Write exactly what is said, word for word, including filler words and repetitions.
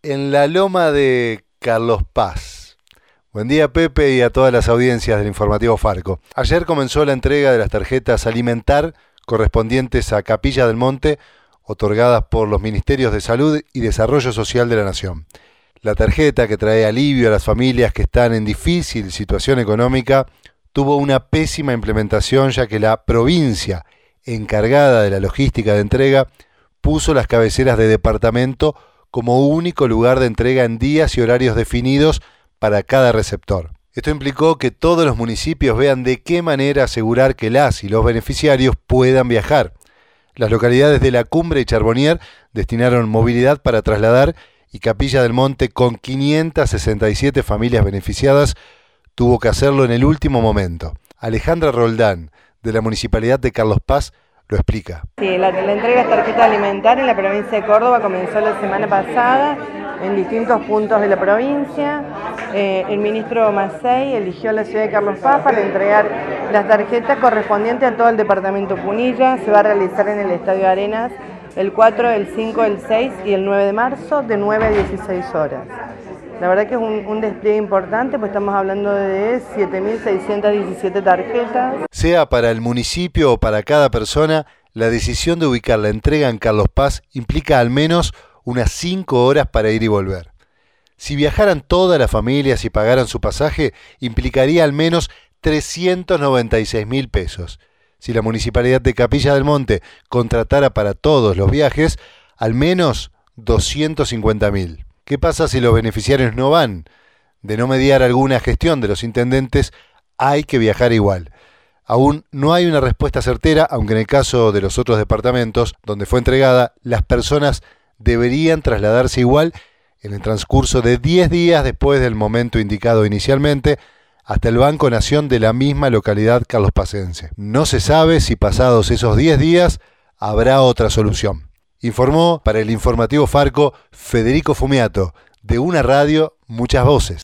en la loma de Carlos Paz. Buen día, Pepe, y a todas las audiencias del informativo Farco. Ayer comenzó la entrega de las tarjetas Alimentar correspondientes a Capilla del Monte, otorgadas por los Ministerios de Salud y Desarrollo Social de la Nación. La tarjeta, que trae alivio a las familias que están en difícil situación económica, tuvo una pésima implementación, ya que la provincia encargada de la logística de entrega puso las cabeceras de departamento como único lugar de entrega en días y horarios definidos para cada receptor. Esto implicó que todos los municipios vean de qué manera asegurar que las y los beneficiarios puedan viajar. Las localidades de La Cumbre y Charbonnier destinaron movilidad para trasladar, y Capilla del Monte, con quinientas sesenta y siete familias beneficiadas, tuvo que hacerlo en el último momento. Alejandra Roldán, de la Municipalidad de Carlos Paz, lo explica. Sí, la, la entrega de tarjeta alimentar en la provincia de Córdoba comenzó la semana pasada en distintos puntos de la provincia. Eh, el ministro Macei eligió la ciudad de Carlos Paz para entregar las tarjetas correspondientes a todo el departamento Punilla. Se va a realizar en el Estadio Arenas el cuatro, el cinco, el seis y el nueve de marzo de nueve a dieciséis horas. La verdad que es un, un despliegue importante, pues estamos hablando de siete mil seiscientas diecisiete tarjetas. Sea para el municipio o para cada persona, la decisión de ubicar la entrega en Carlos Paz implica al menos unas cinco horas para ir y volver. Si viajaran todas las familias y pagaran su pasaje, implicaría al menos trescientos noventa y seis mil pesos. Si la Municipalidad de Capilla del Monte contratara para todos los viajes, al menos doscientos cincuenta mil. ¿Qué pasa si los beneficiarios no van? De no mediar alguna gestión de los intendentes, hay que viajar igual. Aún no hay una respuesta certera, aunque en el caso de los otros departamentos donde fue entregada, las personas deberían trasladarse igual en el transcurso de diez días después del momento indicado inicialmente, hasta el Banco Nación de la misma localidad carlospacense. No se sabe si pasados esos diez días habrá otra solución. Informó para el informativo Farco Federico Fumiato, de una radio, muchas voces.